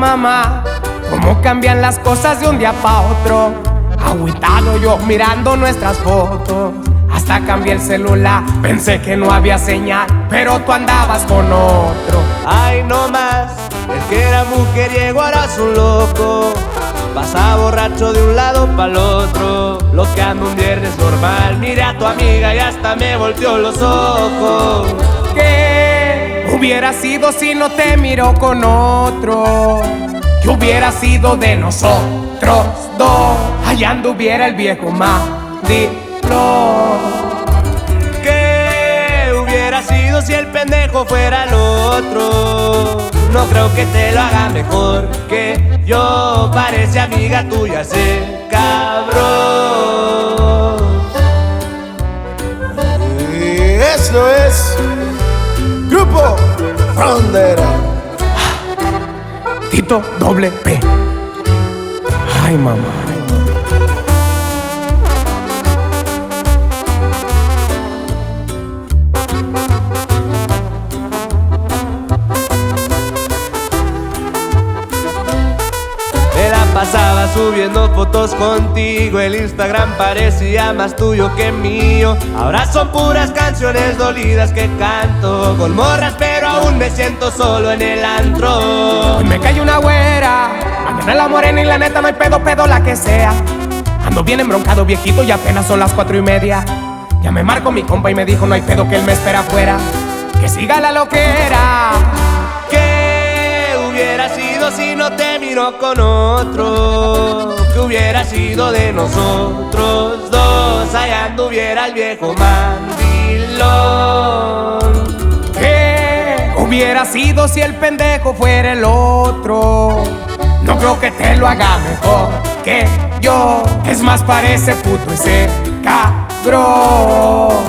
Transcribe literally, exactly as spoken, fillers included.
mamá, cómo cambian las cosas de un día pa' otro. Agüitado yo mirando nuestras fotos, hasta cambié el celular, pensé que no había señal, pero tú andabas con otro. Ay, no más, el que era mujeriego ahora es un loco. Pasa borracho de un lado pa'l otro, loqueando un viernes normal. Miré a tu amiga y hasta me volteó los ojos. ¿Qué hubiera sido si no te miró con otro? ¿Qué hubiera sido de nosotros dos? Allá anduviera el viejo mandilón. ¿Qué hubiera sido si el pendejo fuera el otro? No creo que te lo haga mejor que yo. Parece amiga tuya ese cabrón. Y eso es Grupo Frontera. Tito doble P. Ay, mamá. Me la pasaba subiendo fotos contigo, el Instagram parecía más tuyo que mío. Ahora son puras canciones dolidas que canto con morras, pero aún me siento solo en el antro. Hoy me cayó una güera, mañana la morena y la neta no hay pedo, pedo la que sea. Ando bien embroncado viejito y apenas son las cuatro y media. Ya me marcó mi compa y me dijo no hay pedo que él me espera afuera, que siga la loquera. ¿Qué hubiera sido si no te miró con otro? ¿Qué hubiera sido de nosotros dos? Allá anduviera el viejo mandilón. ¿Qué hubiera sido si el pendejo fuera el otro? No creo que te lo haga mejor que yo. Es más, parece puto ese cabrón.